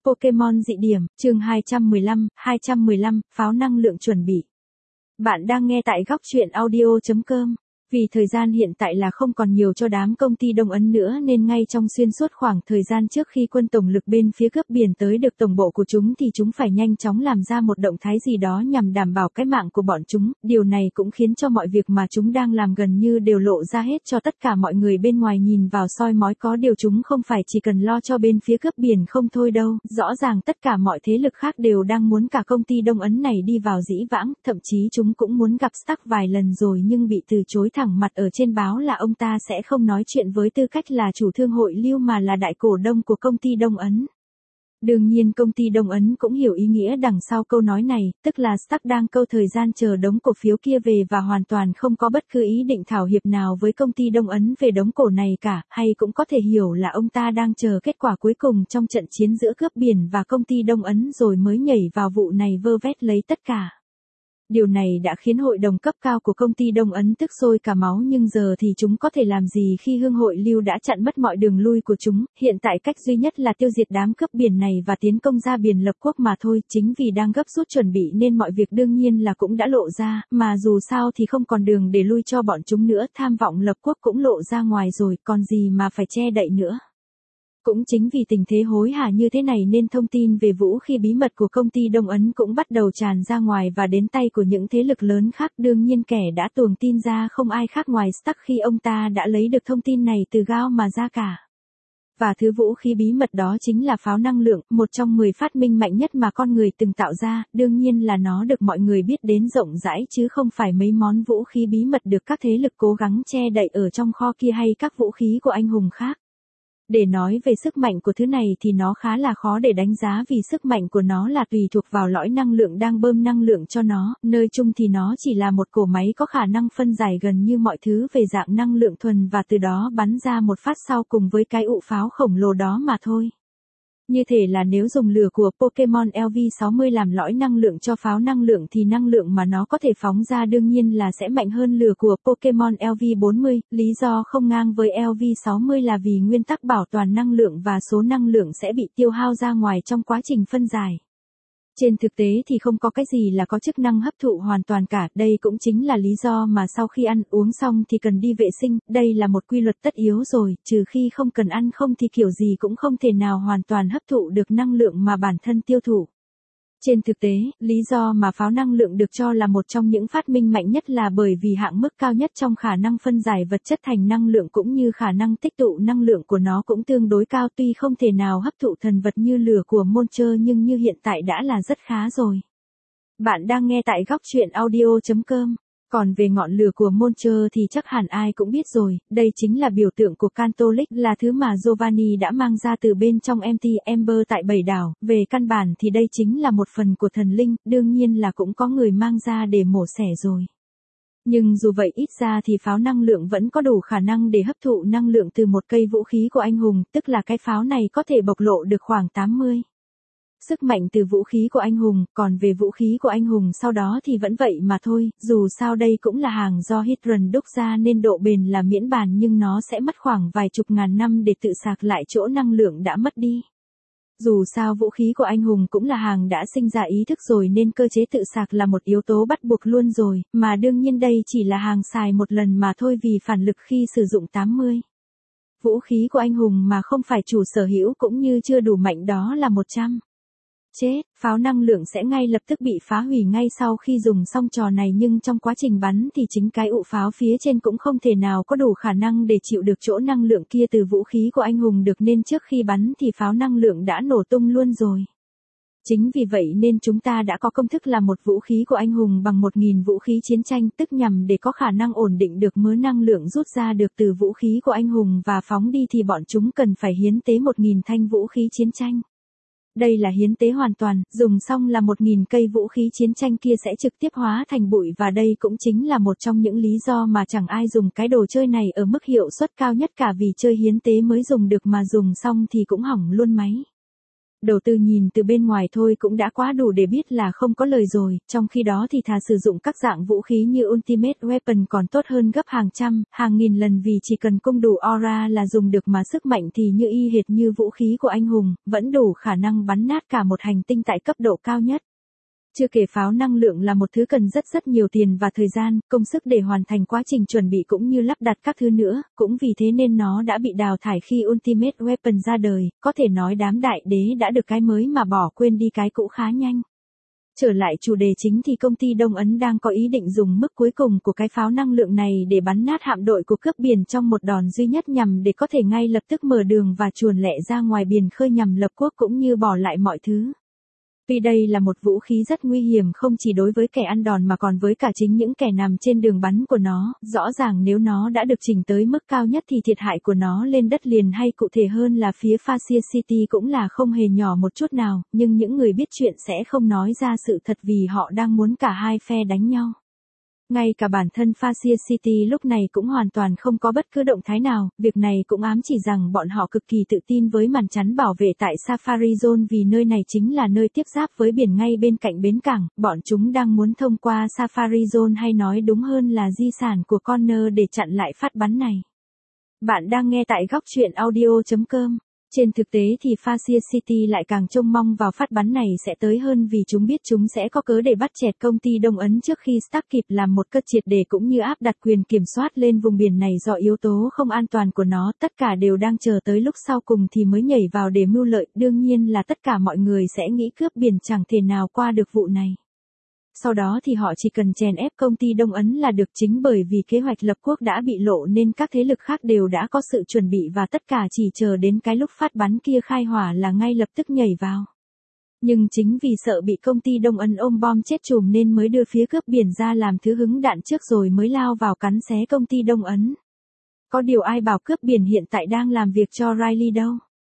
Pokemon dị điểm, chương 215, pháo năng lượng chuẩn bị. Bạn đang nghe tại góc truyện audio.com. Vì thời gian hiện tại là không còn nhiều cho đám công ty Đông Ấn nữa nên ngay trong xuyên suốt khoảng thời gian trước khi quân tổng lực bên phía cướp biển tới được tổng bộ của chúng thì chúng phải nhanh chóng làm ra một động thái gì đó nhằm đảm bảo cái mạng của bọn chúng. Điều này cũng khiến cho mọi việc mà chúng đang làm gần như đều lộ ra hết cho tất cả mọi người bên ngoài nhìn vào soi mói, có điều chúng không phải chỉ cần lo cho bên phía cướp biển không thôi đâu. Rõ ràng tất cả mọi thế lực khác đều đang muốn cả công ty Đông Ấn này đi vào dĩ vãng, thậm chí chúng cũng muốn gặp Stark vài lần rồi nhưng bị từ chối thẳng mặt ở trên báo là ông ta sẽ không nói chuyện với tư cách là chủ thương hội Lưu mà là đại cổ đông của công ty Đông Ấn. Đương nhiên công ty Đông Ấn cũng hiểu ý nghĩa đằng sau câu nói này, tức là Stark đang câu thời gian chờ đống cổ phiếu kia về và hoàn toàn không có bất cứ ý định thảo hiệp nào với công ty Đông Ấn về đống cổ này cả, hay cũng có thể hiểu là ông ta đang chờ kết quả cuối cùng trong trận chiến giữa cướp biển và công ty Đông Ấn rồi mới nhảy vào vụ này vơ vét lấy tất cả. Điều này đã khiến hội đồng cấp cao của công ty Đông Ấn tức sôi cả máu, nhưng giờ thì chúng có thể làm gì khi Hương hội Lưu đã chặn mất mọi đường lui của chúng. Hiện tại cách duy nhất là tiêu diệt đám cướp biển này và tiến công ra biển lập quốc mà thôi. Chính vì đang gấp rút chuẩn bị nên mọi việc đương nhiên là cũng đã lộ ra, mà dù sao thì không còn đường để lui cho bọn chúng nữa. Tham vọng lập quốc cũng lộ ra ngoài rồi, còn gì mà phải che đậy nữa. Cũng chính vì tình thế hối hả như thế này nên thông tin về vũ khí bí mật của công ty Đông Ấn cũng bắt đầu tràn ra ngoài và đến tay của những thế lực lớn khác. Đương nhiên kẻ đã tuồn tin ra không ai khác ngoài Stark khi ông ta đã lấy được thông tin này từ Gao mà ra cả. Và thứ vũ khí bí mật đó chính là pháo năng lượng, một trong 10 phát minh mạnh nhất mà con người từng tạo ra. Đương nhiên là nó được mọi người biết đến rộng rãi chứ không phải mấy món vũ khí bí mật được các thế lực cố gắng che đậy ở trong kho kia hay các vũ khí của anh hùng khác. Để nói về sức mạnh của thứ này thì nó khá là khó để đánh giá vì sức mạnh của nó là tùy thuộc vào lõi năng lượng đang bơm năng lượng cho nó, nơi chung thì nó chỉ là một cỗ máy có khả năng phân giải gần như mọi thứ về dạng năng lượng thuần và từ đó bắn ra một phát sau cùng với cái ụ pháo khổng lồ đó mà thôi. Như thể là nếu dùng lửa của Pokemon LV60 làm lõi năng lượng cho pháo năng lượng thì năng lượng mà nó có thể phóng ra đương nhiên là sẽ mạnh hơn lửa của Pokemon LV40, lý do không ngang với LV60 là vì nguyên tắc bảo toàn năng lượng và số năng lượng sẽ bị tiêu hao ra ngoài trong quá trình phân giải. Trên thực tế thì không có cái gì là có chức năng hấp thụ hoàn toàn cả, đây cũng chính là lý do mà sau khi ăn uống xong thì cần đi vệ sinh, đây là một quy luật tất yếu rồi, trừ khi không cần ăn không thì kiểu gì cũng không thể nào hoàn toàn hấp thụ được năng lượng mà bản thân tiêu thụ. Trên thực tế, lý do mà pháo năng lượng được cho là một trong những phát minh mạnh nhất là bởi vì hạn mức cao nhất trong khả năng phân giải vật chất thành năng lượng cũng như khả năng tích tụ năng lượng của nó cũng tương đối cao, tuy không thể nào hấp thụ thần vật như lửa của Monster nhưng như hiện tại đã là rất khá rồi. Bạn đang nghe tại góc truyện audio.com. Còn về ngọn lửa của Monster thì chắc hẳn ai cũng biết rồi, đây chính là biểu tượng của Catholic, là thứ mà Giovanni đã mang ra từ bên trong Empty Ember tại Bảy Đảo. Về căn bản thì đây chính là một phần của thần linh, đương nhiên là cũng có người mang ra để mổ xẻ rồi. Nhưng dù vậy ít ra thì pháo năng lượng vẫn có đủ khả năng để hấp thụ năng lượng từ một cây vũ khí của anh hùng, tức là cái pháo này có thể bộc lộ được khoảng 80. Sức mạnh từ vũ khí của anh hùng, còn về vũ khí của anh hùng sau đó thì vẫn vậy mà thôi, dù sao đây cũng là hàng do Hydron đúc ra nên độ bền là miễn bàn nhưng nó sẽ mất khoảng vài chục ngàn năm để tự sạc lại chỗ năng lượng đã mất đi. Dù sao vũ khí của anh hùng cũng là hàng đã sinh ra ý thức rồi nên cơ chế tự sạc là một yếu tố bắt buộc luôn rồi, mà đương nhiên đây chỉ là hàng xài một lần mà thôi vì phản lực khi sử dụng 80. Vũ khí của anh hùng mà không phải chủ sở hữu cũng như chưa đủ mạnh đó là 100. Chết, pháo năng lượng sẽ ngay lập tức bị phá hủy ngay sau khi dùng xong trò này nhưng trong quá trình bắn thì chính cái ụ pháo phía trên cũng không thể nào có đủ khả năng để chịu được chỗ năng lượng kia từ vũ khí của anh hùng được nên trước khi bắn thì pháo năng lượng đã nổ tung luôn rồi. Chính vì vậy nên chúng ta đã có công thức là một vũ khí của anh hùng bằng 1.000 vũ khí chiến tranh, tức nhằm để có khả năng ổn định được mớ năng lượng rút ra được từ vũ khí của anh hùng và phóng đi thì bọn chúng cần phải hiến tế 1.000 thanh vũ khí chiến tranh. Đây là hiến tế hoàn toàn, dùng xong là 1.000 cây vũ khí chiến tranh kia sẽ trực tiếp hóa thành bụi và đây cũng chính là một trong những lý do mà chẳng ai dùng cái đồ chơi này ở mức hiệu suất cao nhất cả vì chơi hiến tế mới dùng được mà dùng xong thì cũng hỏng luôn máy. Đầu tư nhìn từ bên ngoài thôi cũng đã quá đủ để biết là không có lời rồi, trong khi đó thì thà sử dụng các dạng vũ khí như Ultimate Weapon còn tốt hơn gấp hàng trăm, hàng nghìn lần vì chỉ cần cung đủ aura là dùng được mà sức mạnh thì như y hệt như vũ khí của anh hùng, vẫn đủ khả năng bắn nát cả một hành tinh tại cấp độ cao nhất. Chưa kể pháo năng lượng là một thứ cần rất nhiều tiền và thời gian, công sức để hoàn thành quá trình chuẩn bị cũng như lắp đặt các thứ nữa, cũng vì thế nên nó đã bị đào thải khi Ultimate Weapon ra đời, có thể nói đám đại đế đã được cái mới mà bỏ quên đi cái cũ khá nhanh. Trở lại chủ đề chính thì công ty Đông Ấn đang có ý định dùng mức cuối cùng của cái pháo năng lượng này để bắn nát hạm đội của cướp biển trong một đòn duy nhất nhằm để có thể ngay lập tức mở đường và chuồn lẹ ra ngoài biển khơi nhằm lập quốc cũng như bỏ lại mọi thứ. Vì đây là một vũ khí rất nguy hiểm không chỉ đối với kẻ ăn đòn mà còn với cả chính những kẻ nằm trên đường bắn của nó, rõ ràng nếu nó đã được chỉnh tới mức cao nhất thì thiệt hại của nó lên đất liền hay cụ thể hơn là phía Fascia City cũng là không hề nhỏ một chút nào, nhưng những người biết chuyện sẽ không nói ra sự thật vì họ đang muốn cả hai phe đánh nhau. Ngay cả bản thân Fascia City lúc này cũng hoàn toàn không có bất cứ động thái nào, việc này cũng ám chỉ rằng bọn họ cực kỳ tự tin với màn chắn bảo vệ tại Safari Zone vì nơi này chính là nơi tiếp giáp với biển ngay bên cạnh bến cảng, bọn chúng đang muốn thông qua Safari Zone hay nói đúng hơn là di sản của Connor để chặn lại phát bắn này. Bạn đang nghe tại góc truyện audio.com. Trên thực tế thì Fascia City lại càng trông mong vào phát bắn này sẽ tới hơn vì chúng biết chúng sẽ có cớ để bắt chẹt công ty Đông Ấn trước khi Stark kịp làm một cất triệt để cũng như áp đặt quyền kiểm soát lên vùng biển này do yếu tố không an toàn của nó, tất cả đều đang chờ tới lúc sau cùng thì mới nhảy vào để mưu lợi, đương nhiên là tất cả mọi người sẽ nghĩ cướp biển chẳng thể nào qua được vụ này. Sau đó thì họ chỉ cần chèn ép công ty Đông Ấn là được chính bởi vì kế hoạch lập quốc đã bị lộ nên các thế lực khác đều đã có sự chuẩn bị và tất cả chỉ chờ đến cái lúc phát bắn kia khai hỏa là ngay lập tức nhảy vào. Nhưng chính vì sợ bị công ty Đông Ấn ôm bom chết chùm nên mới đưa phía cướp biển ra làm thứ hứng đạn trước rồi mới lao vào cắn xé công ty Đông Ấn. Có điều ai bảo cướp biển hiện tại đang làm việc cho Riley đâu.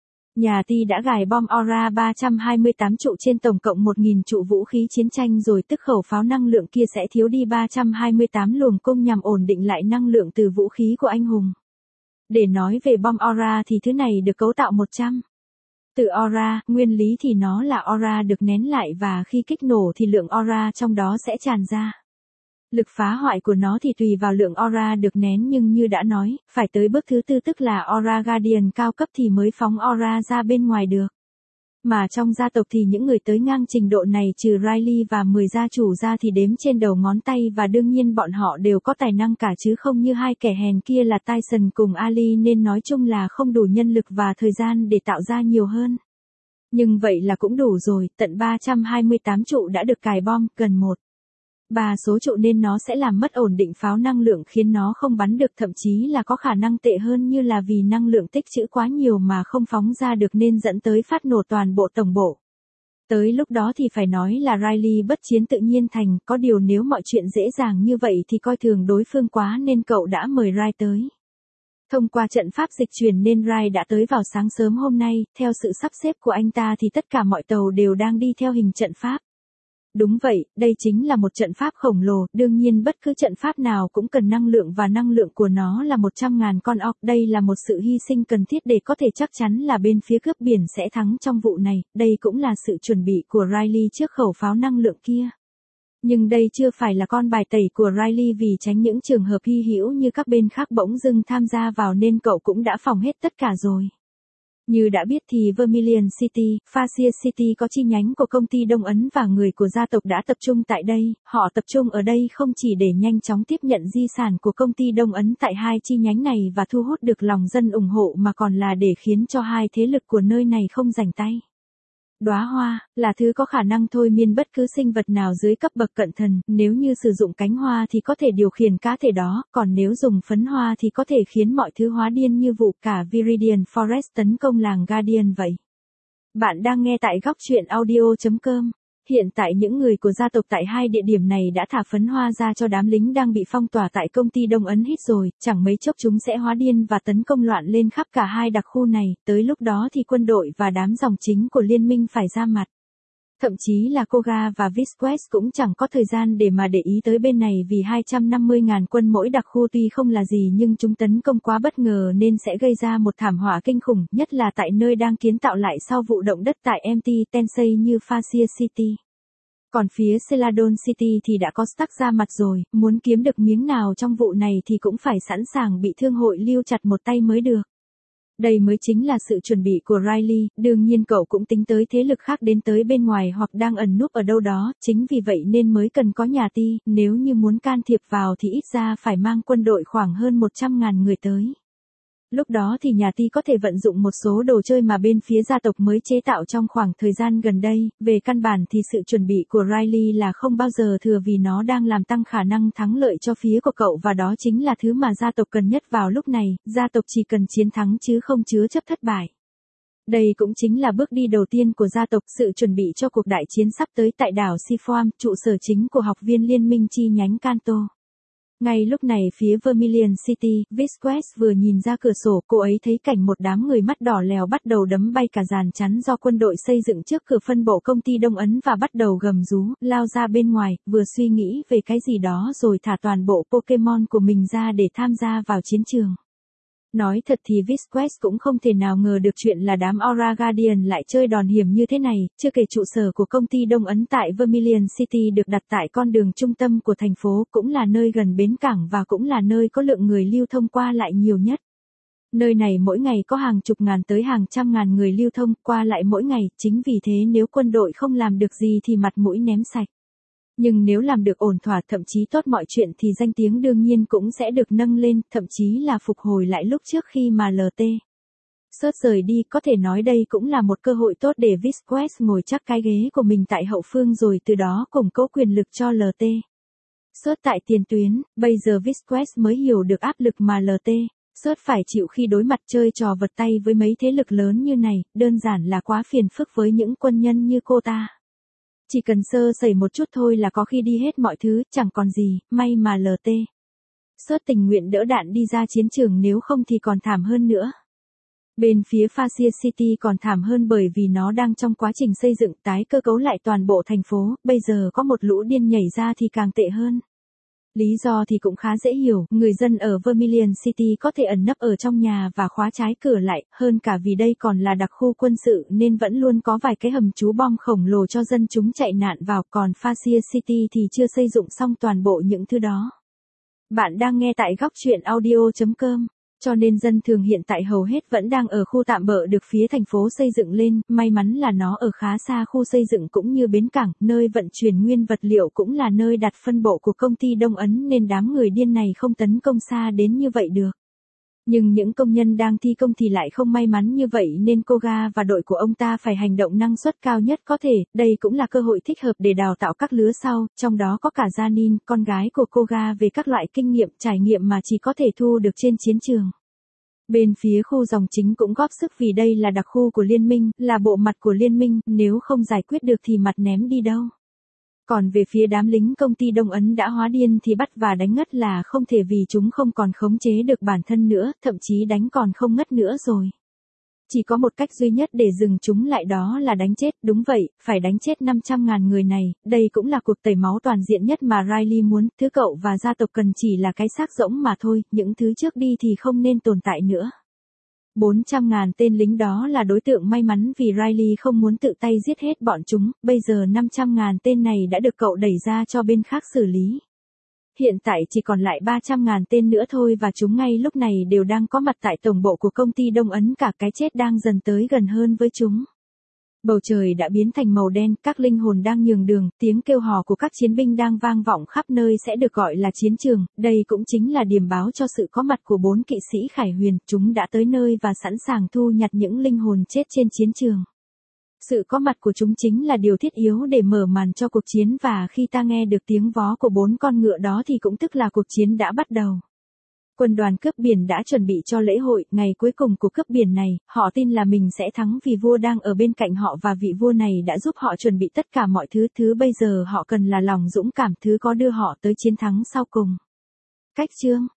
Nhà Ti đã gài bom Aura 328 trụ trên tổng cộng 1.000 trụ vũ khí chiến tranh rồi tức khẩu pháo năng lượng kia sẽ thiếu đi 328 luồng cung nhằm ổn định lại năng lượng từ vũ khí của anh hùng. Để nói về bom Aura thì thứ này được cấu tạo 100. Từ Aura, nguyên lý thì nó là Aura được nén lại và khi kích nổ thì lượng Aura trong đó sẽ tràn ra. Lực phá hoại của nó thì tùy vào lượng aura được nén nhưng như đã nói, phải tới bước thứ tư tức là aura guardian cao cấp thì mới phóng aura ra bên ngoài được. Mà trong gia tộc thì những người tới ngang trình độ này trừ Riley và 10 gia chủ ra thì đếm trên đầu ngón tay và đương nhiên bọn họ đều có tài năng cả chứ không như hai kẻ hèn kia là Tyson cùng Ali nên nói chung là không đủ nhân lực và thời gian để tạo ra nhiều hơn. Nhưng vậy là cũng đủ rồi, tận 328 trụ đã được cài bom, cần 3 số trụ nên nó sẽ làm mất ổn định pháo năng lượng khiến nó không bắn được thậm chí là có khả năng tệ hơn như là vì năng lượng tích trữ quá nhiều mà không phóng ra được nên dẫn tới phát nổ toàn bộ tổng bộ. Tới lúc đó thì phải nói là Riley bất chiến tự nhiên thành, có điều nếu mọi chuyện dễ dàng như vậy thì coi thường đối phương quá nên cậu đã mời Riley tới. Thông qua trận pháp dịch chuyển nên Riley đã tới vào sáng sớm hôm nay, theo sự sắp xếp của anh ta thì tất cả mọi tàu đều đang đi theo hình trận pháp. Đúng vậy, đây chính là một trận pháp khổng lồ, đương nhiên bất cứ trận pháp nào cũng cần năng lượng và năng lượng của nó là 100.000 con orc. Đây là một sự hy sinh cần thiết để có thể chắc chắn là bên phía cướp biển sẽ thắng trong vụ này, đây cũng là sự chuẩn bị của Riley trước khẩu pháo năng lượng kia. Nhưng đây chưa phải là con bài tẩy của Riley vì tránh những trường hợp hy hữu như các bên khác bỗng dưng tham gia vào nên cậu cũng đã phòng hết tất cả rồi. Như đã biết thì Vermilion City, Fascia City có chi nhánh của công ty Đông Ấn và người của gia tộc đã tập trung tại đây, họ tập trung ở đây không chỉ để nhanh chóng tiếp nhận di sản của công ty Đông Ấn tại hai chi nhánh này và thu hút được lòng dân ủng hộ mà còn là để khiến cho hai thế lực của nơi này không rảnh tay. Đóa hoa, là thứ có khả năng thôi miên bất cứ sinh vật nào dưới cấp bậc cận thần, nếu như sử dụng cánh hoa thì có thể điều khiển cá thể đó, còn nếu dùng phấn hoa thì có thể khiến mọi thứ hóa điên như vụ cả Viridian Forest tấn công làng Guardian vậy. Bạn đang nghe tại góc truyện audio.com. Hiện tại những người của gia tộc tại hai địa điểm này đã thả phấn hoa ra cho đám lính đang bị phong tỏa tại công ty Đông Ấn hít rồi, chẳng mấy chốc chúng sẽ hóa điên và tấn công loạn lên khắp cả hai đặc khu này, tới lúc đó thì quân đội và đám dòng chính của liên minh phải ra mặt. Thậm chí là Koga và Visquez cũng chẳng có thời gian để mà để ý tới bên này vì 250.000 quân mỗi đặc khu tuy không là gì nhưng chúng tấn công quá bất ngờ nên sẽ gây ra một thảm họa kinh khủng, nhất là tại nơi đang kiến tạo lại sau vụ động đất tại MT Tensei như Fascia City. Còn phía Celadon City thì đã có Stark ra mặt rồi, muốn kiếm được miếng nào trong vụ này thì cũng phải sẵn sàng bị thương hội lưu chặt một tay mới được. Đây mới chính là sự chuẩn bị của Riley, đương nhiên cậu cũng tính tới thế lực khác đến tới bên ngoài hoặc đang ẩn núp ở đâu đó, chính vì vậy nên mới cần có nhà ti, nếu như muốn can thiệp vào thì ít ra phải mang quân đội khoảng hơn 100.000 người tới. Lúc đó thì nhà ti có thể vận dụng một số đồ chơi mà bên phía gia tộc mới chế tạo trong khoảng thời gian gần đây, về căn bản thì sự chuẩn bị của Riley là không bao giờ thừa vì nó đang làm tăng khả năng thắng lợi cho phía của cậu và đó chính là thứ mà gia tộc cần nhất vào lúc này, gia tộc chỉ cần chiến thắng chứ không chứa chấp thất bại. Đây cũng chính là bước đi đầu tiên của gia tộc, sự chuẩn bị cho cuộc đại chiến sắp tới tại đảo Seaform, trụ sở chính của học viên liên minh chi nhánh Kanto. Ngay lúc này phía Vermilion City, Visquez vừa nhìn ra cửa sổ, cô ấy thấy cảnh một đám người mắt đỏ lèo bắt đầu đấm bay cả dàn chắn do quân đội xây dựng trước cửa phân bộ công ty Đông Ấn và bắt đầu gầm rú, lao ra bên ngoài, vừa suy nghĩ về cái gì đó rồi thả toàn bộ Pokemon của mình ra để tham gia vào chiến trường. Nói thật thì Visquez cũng không thể nào ngờ được chuyện là đám Aura Guardian lại chơi đòn hiểm như thế này, chưa kể trụ sở của công ty Đông Ấn tại Vermilion City được đặt tại con đường trung tâm của thành phố, cũng là nơi gần bến cảng và cũng là nơi có lượng người lưu thông qua lại nhiều nhất. Nơi này mỗi ngày có hàng chục ngàn tới hàng trăm ngàn người lưu thông qua lại mỗi ngày, chính vì thế nếu quân đội không làm được gì thì mặt mũi ném sạch. Nhưng nếu làm được ổn thỏa thậm chí tốt mọi chuyện thì danh tiếng đương nhiên cũng sẽ được nâng lên, thậm chí là phục hồi lại lúc trước khi mà LT. Search rời đi, có thể nói đây cũng là một cơ hội tốt để Visquez ngồi chắc cái ghế của mình tại hậu phương rồi từ đó củng cố quyền lực cho LT. Search tại tiền tuyến, bây giờ Visquez mới hiểu được áp lực mà LT. Search phải chịu khi đối mặt chơi trò vật tay với mấy thế lực lớn như này, đơn giản là quá phiền phức với những quân nhân như cô ta. Chỉ cần sơ sẩy một chút thôi là có khi đi hết mọi thứ, chẳng còn gì, may mà LT. Search tình nguyện đỡ đạn đi ra chiến trường nếu không thì còn thảm hơn nữa. Bên phía Fascia City còn thảm hơn bởi vì nó đang trong quá trình xây dựng tái cơ cấu lại toàn bộ thành phố, bây giờ có một lũ điên nhảy ra thì càng tệ hơn. Lý do thì cũng khá dễ hiểu, người dân ở Vermilion City có thể ẩn nấp ở trong nhà và khóa trái cửa lại, hơn cả vì đây còn là đặc khu quân sự nên vẫn luôn có vài cái hầm trú bom khổng lồ cho dân chúng chạy nạn vào, còn Fascia City thì chưa xây dựng xong toàn bộ những thứ đó. Bạn đang nghe tại góc truyện audio.com. Cho nên dân thường hiện tại hầu hết vẫn đang ở khu tạm bợ được phía thành phố xây dựng lên, may mắn là nó ở khá xa khu xây dựng cũng như bến cảng, nơi vận chuyển nguyên vật liệu cũng là nơi đặt phân bộ của công ty Đông Ấn nên đám người điên này không tấn công xa đến như vậy được. Nhưng những công nhân đang thi công thì lại không may mắn như vậy nên Koga và đội của ông ta phải hành động năng suất cao nhất có thể, đây cũng là cơ hội thích hợp để đào tạo các lứa sau, trong đó có cả Janin, con gái của Koga về các loại kinh nghiệm, trải nghiệm mà chỉ có thể thu được trên chiến trường. Bên phía khu dòng chính cũng góp sức vì đây là đặc khu của liên minh, là bộ mặt của liên minh, nếu không giải quyết được thì mặt ném đi đâu. Còn về phía đám lính công ty Đông Ấn đã hóa điên thì bắt và đánh ngất là không thể vì chúng không còn khống chế được bản thân nữa, thậm chí đánh còn không ngất nữa rồi. Chỉ có một cách duy nhất để dừng chúng lại đó là đánh chết, đúng vậy, phải đánh chết 500.000 người này, đây cũng là cuộc tẩy máu toàn diện nhất mà Riley muốn, thứ cậu và gia tộc cần chỉ là cái xác rỗng mà thôi, những thứ trước đi thì không nên tồn tại nữa. 400.000 tên lính đó là đối tượng may mắn vì Riley không muốn tự tay giết hết bọn chúng, bây giờ 500.000 tên này đã được cậu đẩy ra cho bên khác xử lý. Hiện tại chỉ còn lại 300.000 tên nữa thôi và chúng ngay lúc này đều đang có mặt tại tổng bộ của công ty Đông Ấn, cả cái chết đang dần tới gần hơn với chúng. Bầu trời đã biến thành màu đen, các linh hồn đang nhường đường, tiếng kêu hò của các chiến binh đang vang vọng khắp nơi sẽ được gọi là chiến trường, đây cũng chính là điểm báo cho sự có mặt của 4 kỵ sĩ Khải Huyền, chúng đã tới nơi và sẵn sàng thu nhặt những linh hồn chết trên chiến trường. Sự có mặt của chúng chính là điều thiết yếu để mở màn cho cuộc chiến và khi ta nghe được tiếng vó của 4 con ngựa đó thì cũng tức là cuộc chiến đã bắt đầu. Quân đoàn cướp biển đã chuẩn bị cho lễ hội, ngày cuối cùng của cướp biển này, họ tin là mình sẽ thắng vì vua đang ở bên cạnh họ và vị vua này đã giúp họ chuẩn bị tất cả mọi thứ bây giờ họ cần là lòng dũng cảm, thứ có đưa họ tới chiến thắng sau cùng. Cách chương